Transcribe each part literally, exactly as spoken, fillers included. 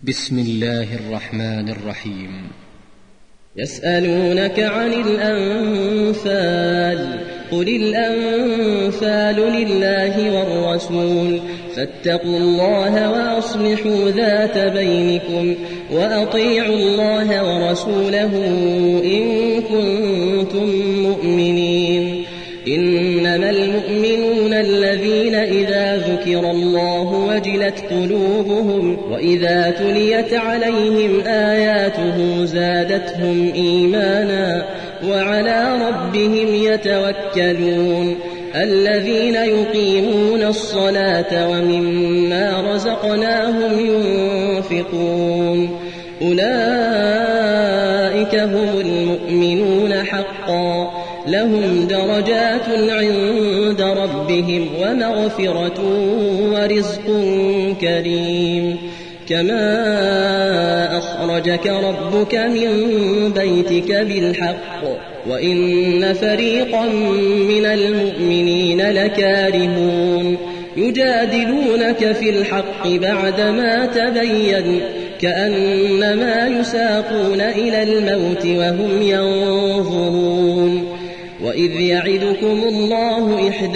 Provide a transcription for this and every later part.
بسم الله الرحمن الرحيم. يسألونك عن الأنفال قل الأنفال لله والرسول فاتقوا الله وأصلحوا ذات بينكم وأطيعوا الله ورسوله إن كنتم مؤمنين. إنما المؤمنون الذين إذا ذكر الله وجلت قلوبهم وإذا تليت عليهم آياته زادتهم إيمانا وعلى ربهم يتوكلون. الذين يقيمون الصلاة ومما رزقناهم ينفقون أولئك هم المؤمنون حقا لهم درجات عند ربهم ومغفرة ورزق كريم. كما أخرجك ربك من بيتك بالحق وإن فريقا من المؤمنين لكارهون يجادلونك في الحق بعدما تبين كأنما يساقون إلى الموت وهم ينظرون. وإذ يعدكم الله إحدى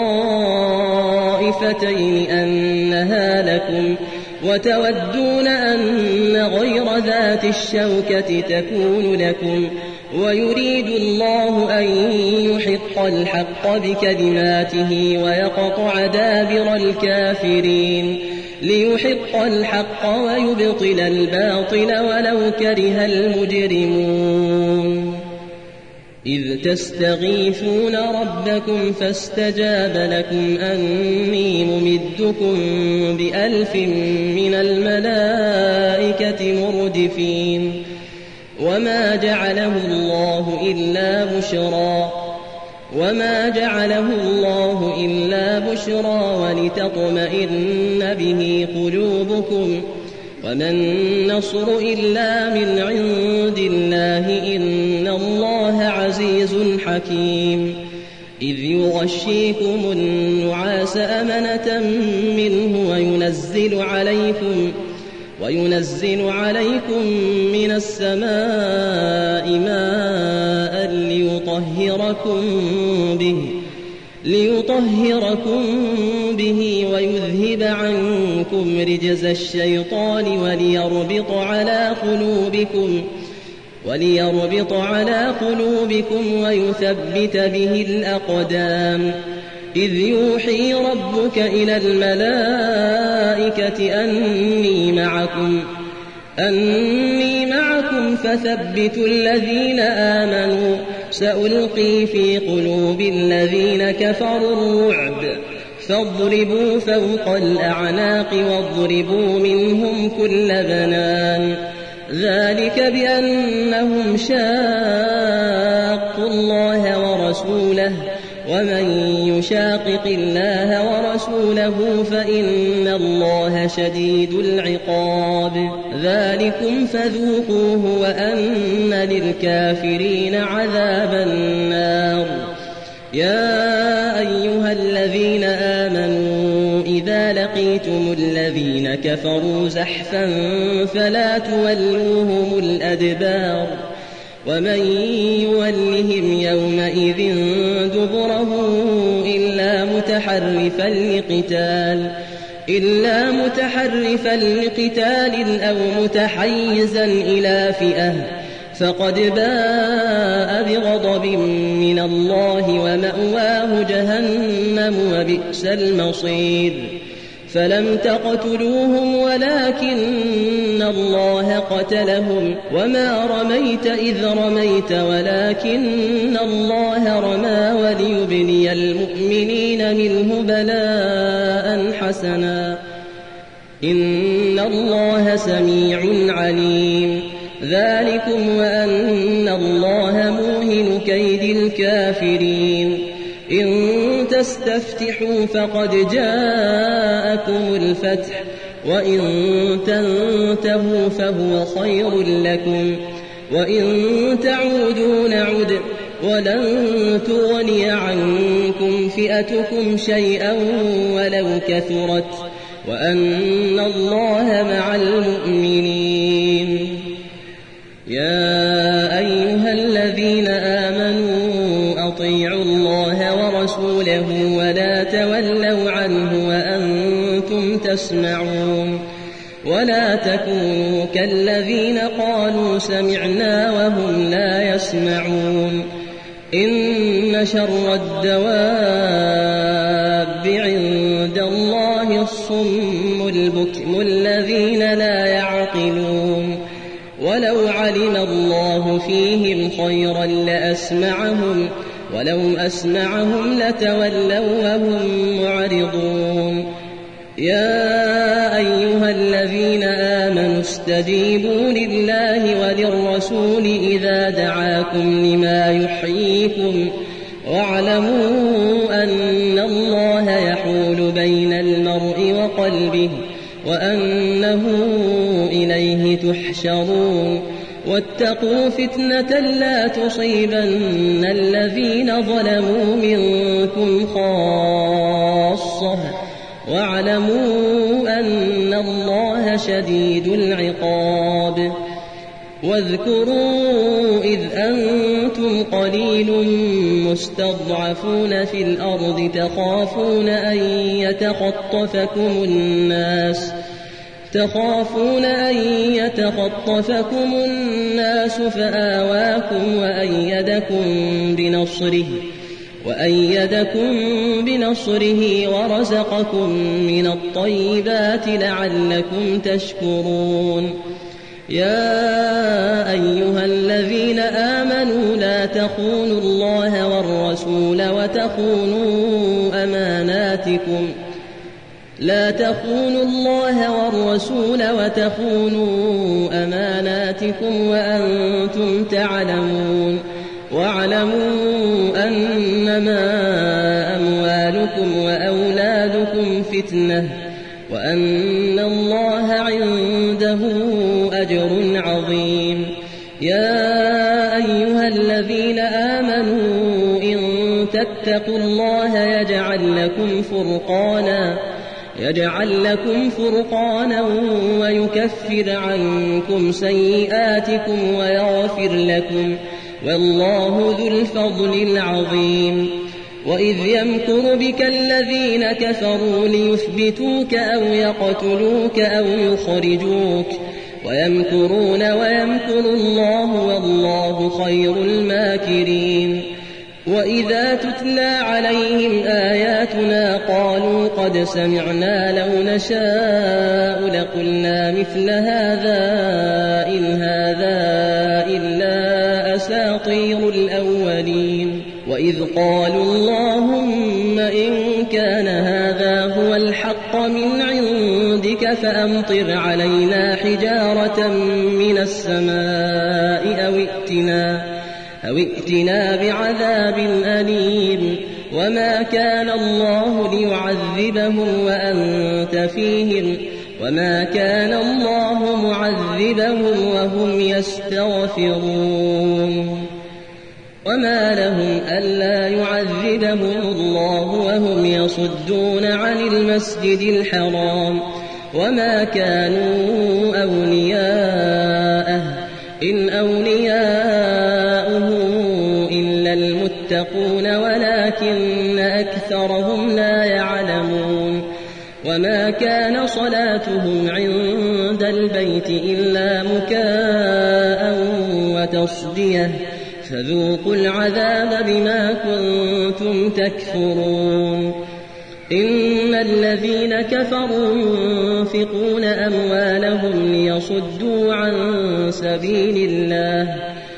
الطائفتين أنها لكم وتودون أن غير ذات الشوكة تكون لكم ويريد الله أن يحق الحق بكلماته ويقطع دابر الكافرين ليحق الحق ويبطل الباطل ولو كره المجرمون. إذ تستغيثون ربكم فاستجاب لكم أني ممدكم بألف من الملائكة مردفين. وما جعله الله إلا بشرى وما جعله الله إلا بشرى ولتطمئن به قلوبكم وما النصر إلا من عند الله إن الله عزيز حكيم. إذ يغشيكم النعاس أمنة منه وينزل عليكم وينزل عليكم من السماء ماء ليطهركم به ليطهركم به ويذهب عنكم رجز الشيطان وليربط على قلوبكم وليربط على قلوبكم ويثبت به الأقدام. إذ يوحي ربك إلى الملائكة أني معكم أني معكم فثبتوا الذين آمنوا سألقي في قلوب الذين كفروا الرعب فاضربوا فوق الأعناق واضربوا منهم كل بنان. ذلك بأنهم شاقوا الله ورسوله ومن يشاقق الله ورسوله فإن الله شديد العقاب. ذلكم فذوقوه وأن للكافرين عذاب النار. يا أيها الذين آمنوا إذا لقيتم الذين كفروا زحفا فلا تولوهم الأدبار ومن يولهم يومئذ دبره إلا متحرفا لقتال إلا متحرفا لقتال أو متحيزا إلى فئة فقد باء بغضب من الله ومأواه جهنم وبئس المصير. فلم تقتلوهم ولكن الله قتلهم وما رميت إذ رميت ولكن الله رمى وليبلي المؤمنين منه بلاء حسنا إن الله سميع عليم. ذلكم وأن الله موهن كيد الكافرين. إن تستفتحوا فقد جاءكم الفتح وإن تنتهوا فهو خير لكم وإن تعودوا نعد ولن تغني عنكم فئتكم شيئا ولو كثرت وأن الله مع المؤمنين. ولا تكونوا كالذين قالوا سمعنا وهم لا يسمعون إن شر الدواب عند الله الصم البكم الذين لا يعقلون ولو علم الله فيهم خيرا لأسمعهم ولو أسمعهم لتولوا وهم معرضون يا أيها الذين آمنوا استجيبوا لله وللرسول إذا دعاكم لما يحييكم واعلموا أن الله يحول بين المرء وقلبه وأنه إليه تحشرون واتقوا فتنة لا تصيبن الذين ظلموا منكم خاصة واعلموا أن الله شديد العقاب واذكروا إذ أنتم قليل مستضعفون في الأرض تخافون أن يتخطفكم الناس تخافون أن يتخطفكم الناس فآواكم وأيدكم بنصره وأيدكم بنصره ورزقكم من الطيبات لعلكم تشكرون يا أيها الذين آمنوا لا تخونوا الله والرسول وتخونوا أماناتكم لا تخونوا الله والرسول وتخونوا أماناتكم وأنتم تعلمون واعلموا أنما أموالكم وأولادكم فتنة وأن الله عنده أجر عظيم يا أيها الذين آمنوا إن تتقوا الله يجعل لكم فرقانا يجعل لكم فرقانا ويكفر عنكم سيئاتكم ويغفر لكم والله ذو الفضل العظيم وإذ يمكر بك الذين كفروا ليثبتوك أو يقتلوك أو يخرجوك ويمكرون ويمكر الله والله خير الماكرين وإذا تتلى عليهم آياتنا قالوا قد سمعنا لو نشاء لقلنا مثل هذا إن هذا إلا أساطير الأولين وإذ قالوا اللهم إن كان هذا هو الحق من عندك فأمطر علينا حجارة من السماء أو ائتنا أو ائتنا بعذاب أليم وما كان الله ليعذبهم وأنت فيهم وما كان الله معذبهم وهم يستغفرون وما لهم ألا يعذبهم الله وهم يصدون عن المسجد الحرام وما كانوا أولياءه إن أولياؤه إلا المتقون ولكن أكثرهم لا يعلمون وما كان صلاتهم عند البيت إلا مكاء وتصدية فذوقوا العذاب بما كنتم تكفرون إن الذين كفروا ينفقون أموالهم ليصدوا عن سبيل الله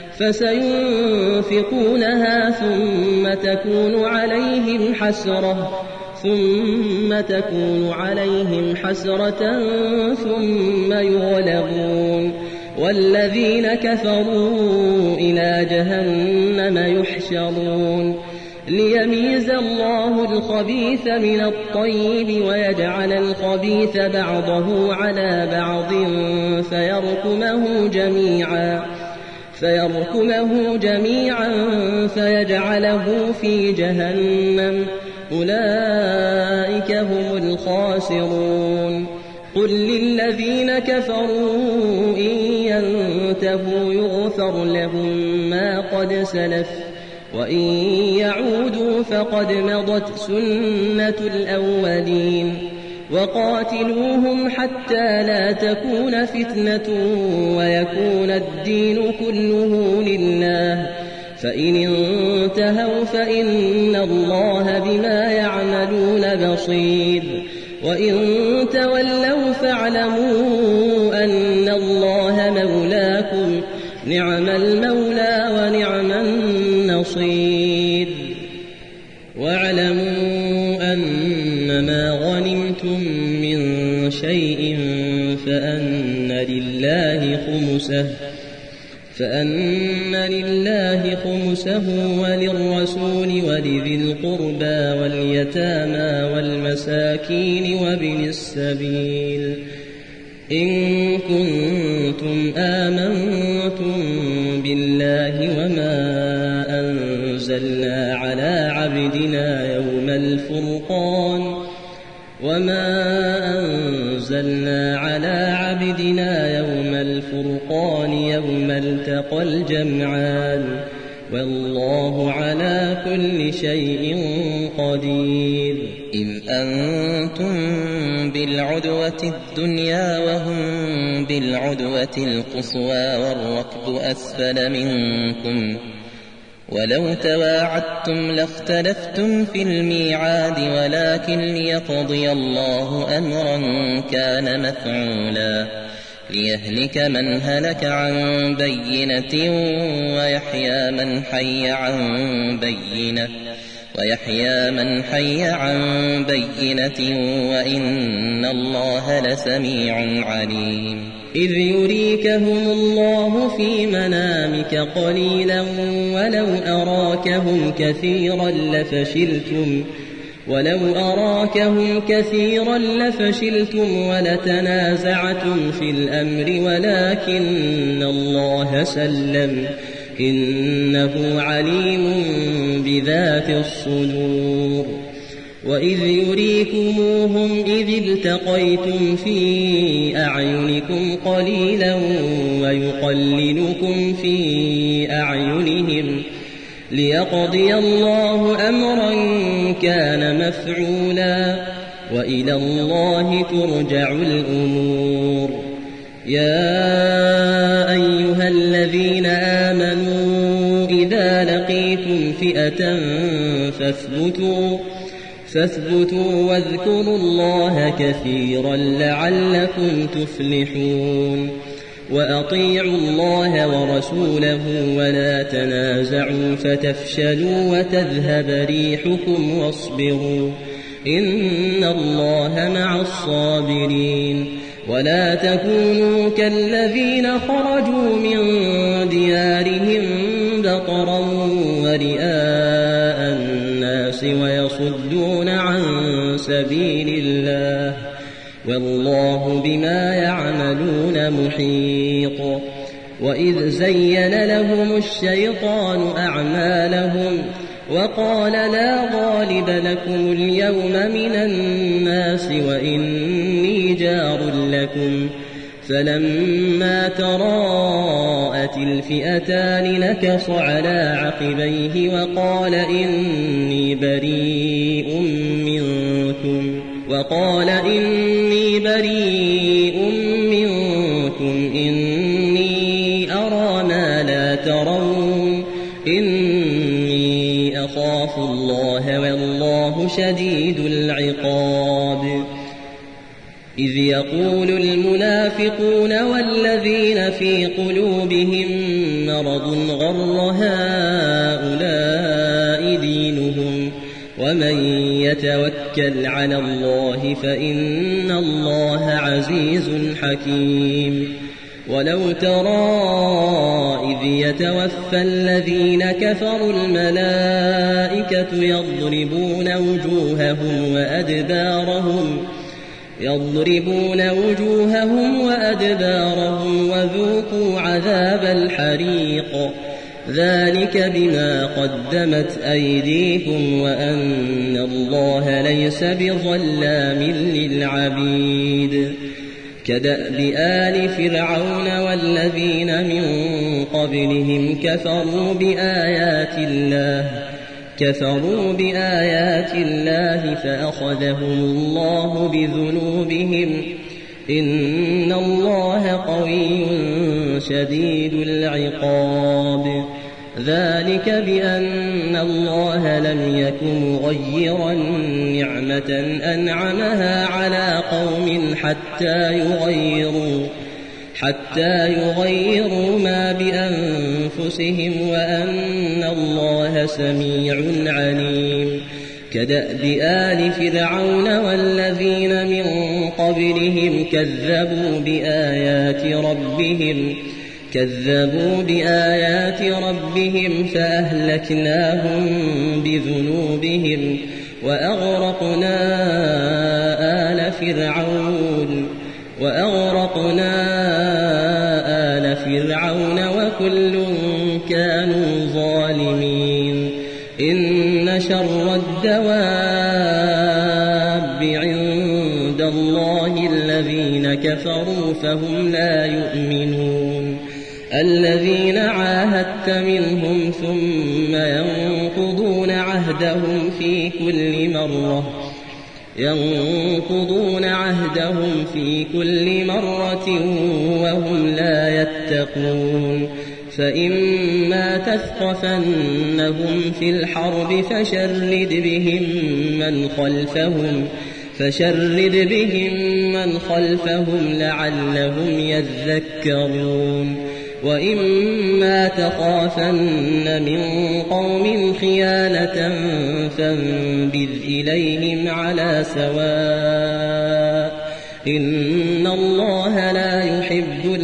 فسينفقونها ثم تكون عليهم حسرة ثم تكون عليهم حسرة ثم يغلبون والذين كفروا إلى جهنم يحشرون ليميز الله الخبيث من الطيب ويجعل الخبيث بعضه على بعض فيركمه جميعا فيركمه جميعا فيجعله في جهنم أولئك هم الخاسرون قل للذين كفروا إن ينتهوا يغفر لهم ما قد سلف وإن يعودوا فقد مضت سنة الأولين وقاتلوهم حتى لا تكون فتنة ويكون الدين كله لله فإن انتهوا فإن الله بما يعملون بصير وإن تولوا فاعلموا أن الله مولاكم نعم المولى ونعم النصير واعلموا أنما غنمتم من شيء فأن لله خمسه فأن لله خمسه وللرسول ولذي القربى واليتامى والمساكين وابن السبيل إن كنتم آمنتم بالله وما أنزلنا على عبدنا يوم الفرقان وما أنزلنا على عبدنا يوم الفرقان يوم التقى الجمعان والله على كل شيء قدير إذ أنتم بالعدوة الدنيا وهم بالعدوة القصوى والركب أسفل منكم ولو تواعدتم لاختلفتم في الميعاد ولكن ليقضي الله أمرا كان مفعولا ليهلك من هلك عن بينة ويحيى من حي عن بينة ويحيى من حي عن بينة وإن الله لسميع عليم إذ يريكهم الله في منامك قليلا ولو أراكهم كثيرا لفشلتم ولو أراكهم كثيرا لفشلتم ولتنازعتم في الأمر ولكن الله سلم إنه عليم بذات الصدور وإذ يريكموهم إذ التقيتم في أعينكم قليلا ويقللكم في أعينهم ليقضي الله أمرا كان مفعولا وإلى الله ترجع الأمور يا أيها الذين آمنوا إذا لقيتم فئة فاثبتوا فاثبتوا واذكروا الله كثيرا لعلكم تفلحون وأطيعوا الله ورسوله ولا تنازعوا فتفشلوا وتذهب ريحكم واصبروا إن الله مع الصابرين ولا تكونوا كالذين خرجوا من ديارهم بطرا ورئاء الناس ويصدون عن سبيل الله والله بما يعملون محيط وإذ زين لهم الشيطان أعمالهم وقال لا غالب لكم اليوم من الناس وإني جار لكم فلما تراءت الفئتان نكص على عقبيه وقال إني بريء منكم وقال إني بريء منكم إني أرى ما لا ترون إني أخاف الله والله شديد العقاب إذ يقول المنافقون والذين في قلوبهم مرض غر هؤلاء دينهم ومن يتوكل على الله فإن الله عزيز حكيم ولو ترى إذ يتوفى الذين كفروا الملائكة يضربون وجوههم وأدبارهم يضربون وجوههم وأدبارهم وذوقوا عذاب الحريق ذلك بما قدمت أيديكم وأن الله ليس بظلام للعبيد كدأب آل فرعون والذين من قبلهم كفروا بآيات الله كفروا بآيات الله فأخذهم الله بذنوبهم إن الله قوي شديد العقاب ذلك بأن الله لم يك مغيرا نعمة أنعمها على قوم حتى يغيروا حتى يغيروا ما بأنفسهم وأن الله سميع عليم كدأب آل فرعون والذين من قبلهم كذبوا بآيات ربهم كذبوا بآيات ربهم فأهلكناهم بذنوبهم وأغرقنا آل فرعون وأغرقنا آل فرعون وكل كانوا ظالمين إن شر الدواب عند الله الذين كفروا فهم لا يؤمنون الذين عاهدت منهم ثم ينقضون عهدهم في كل مرة ينقضون عهدهم في كل مرة وهم لا يتقون فإما تثقفنهم في الحرب فشرد بهم من خلفهم فشرد بهم من خلفهم لعلهم يذكرون وإما تخافن من قوم خيانة فانبذ إليهم على سواء إن الله لا يحب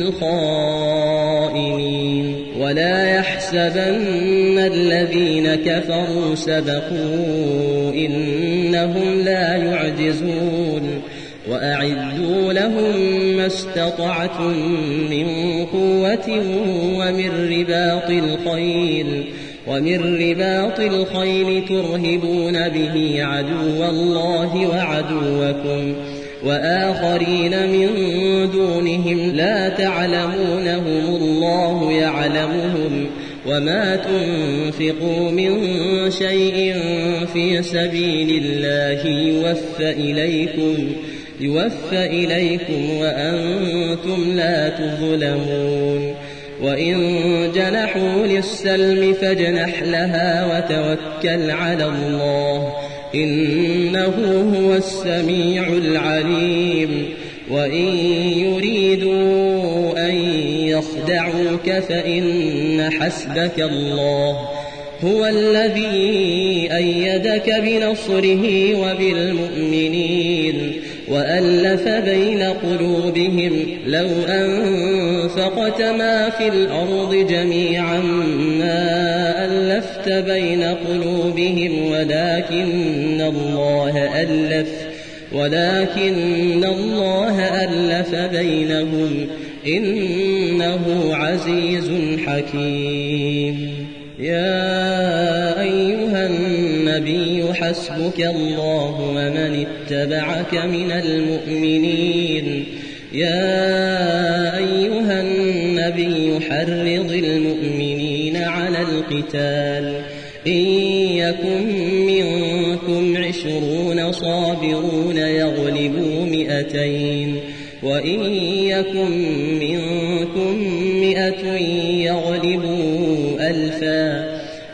الخائنين ولا يحسبن الذين كفروا سبقوا إنهم لا يعجزون وأعدوا لهم ما استطعتم من قوة ومن رباط الخيل ومن رباط الخيل ترهبون به عدو الله وعدوكم وآخرين من دونهم لا تعلمونهم الله يعلمهم وما تنفقوا من شيء في سبيل الله يوفى إليكم يوفى إليكم وأنتم لا تظلمون وإن جنحوا للسلم فاجنح لها وتوكل على الله إنه هو السميع العليم وإن يريدوا أن يخدعوك فإن حسبك الله هو الذي أيدك بنصره وبالمؤمنين وألف بين قلوبهم لو أنفقت ما في الأرض جميعا ما ألفت بين قلوبهم ولكن الله ألف ولكن الله ألف بينهم إنه عزيز حكيم يا أيها النبي حسبك الله ومن اتبعك من المؤمنين يا أيها النبي حرض المؤمنين على القتال إن يكن منكم عشرون صابرون يغلبوا مئتين وإن يكن منكم مئة يغلبوا ألفا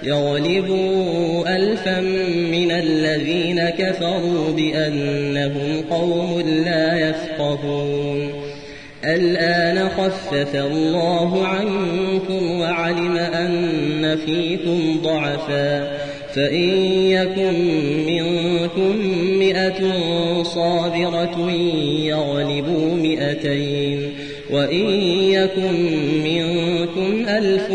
يغلبوا ألفا من الذين كفروا بأنهم قوم لا يفقهون الآن خفف الله عنكم وعلم أن فيكم ضعفا فإن يكن منكم مئة صابرة يغلبوا مئتين وإن يكن منكم ألف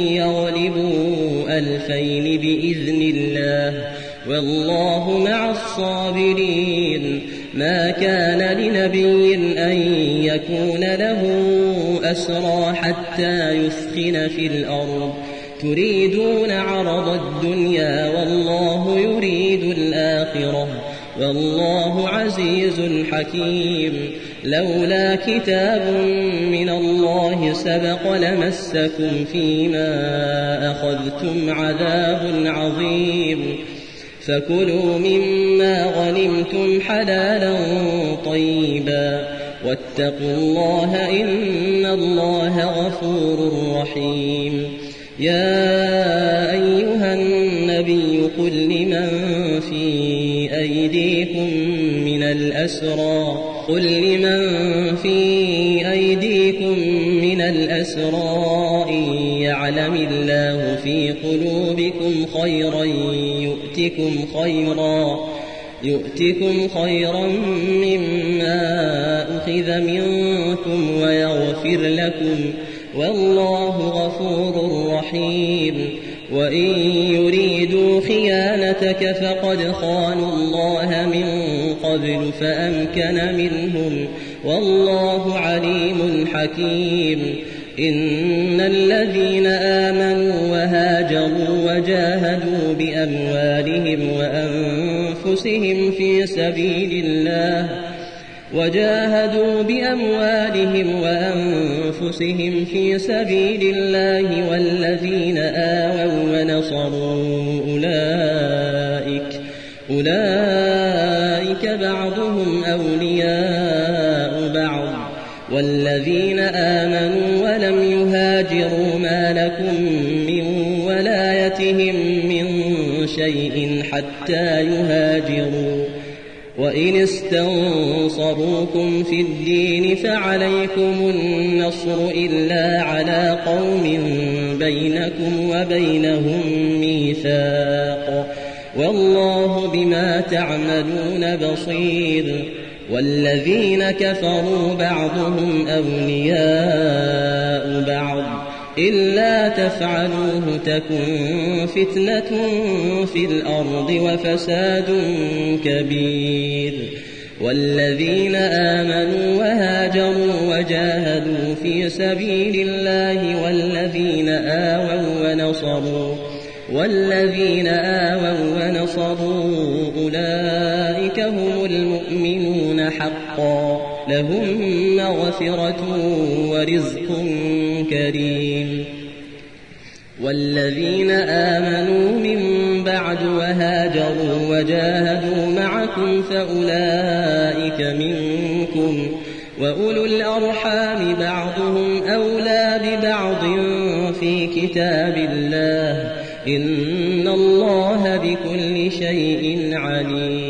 يغلبوا ألفين بإذن الله والله مع الصابرين ما كان لنبي أن يكون له أسرى حتى يثخن في الأرض تريدون عرض الدنيا والله يريد الآخرة والله عزيز حكيم لولا كتاب من الله الله سبق لمسكم فيما أخذتم عذاب عظيم فكلوا مما غنمتم حلالا طيبا واتقوا الله إن الله غفور رحيم. يا أيها النبي قل لمن في أيديكم من الأسرى قل لمن في أيديكم من الأسرى إن يعلم الله في قلوبكم خيرا يؤتكم خيرا يؤتكم خيرا مما أخذ منكم ويغفر لكم والله غفور رحيم. وإن يريدوا خيانتك فقد خانوا الله من قبل فأمكن منهم والله عليم حكيم. إن الذين آمنوا وهاجروا وجاهدوا بأموالهم وأنفسهم في سبيل الله وجاهدوا بأموالهم وأنفسهم في سبيل الله والذين آووا ونصروا أولئك أولئك بعضهم أولياء بعض والذين آمنوا ولم يهاجروا ما لكم من ولايتهم من شيء حتى يهاجروا وإن استنصروكم في الدين فعليكم النصر إلا على قوم بينكم وبينهم ميثاق والله بما تعملون بصير. والذين كفروا بعضهم أولياء بعض إلا تفعلوه تكن فتنة في الأرض وفساد كبير. والذين آمنوا وهاجروا وجاهدوا في سبيل الله والذين آووا ونصروا والذين آووا ونصروا أولئك هم المؤمنون حقا لهم مغفرة ورزق كريم. والذين آمنوا من بعد وهاجروا وجاهدوا معكم فأولئك منكم وأولو الأرحام بعضهم أولى ببعض في كتاب الله إن الله بكل شيء عليم.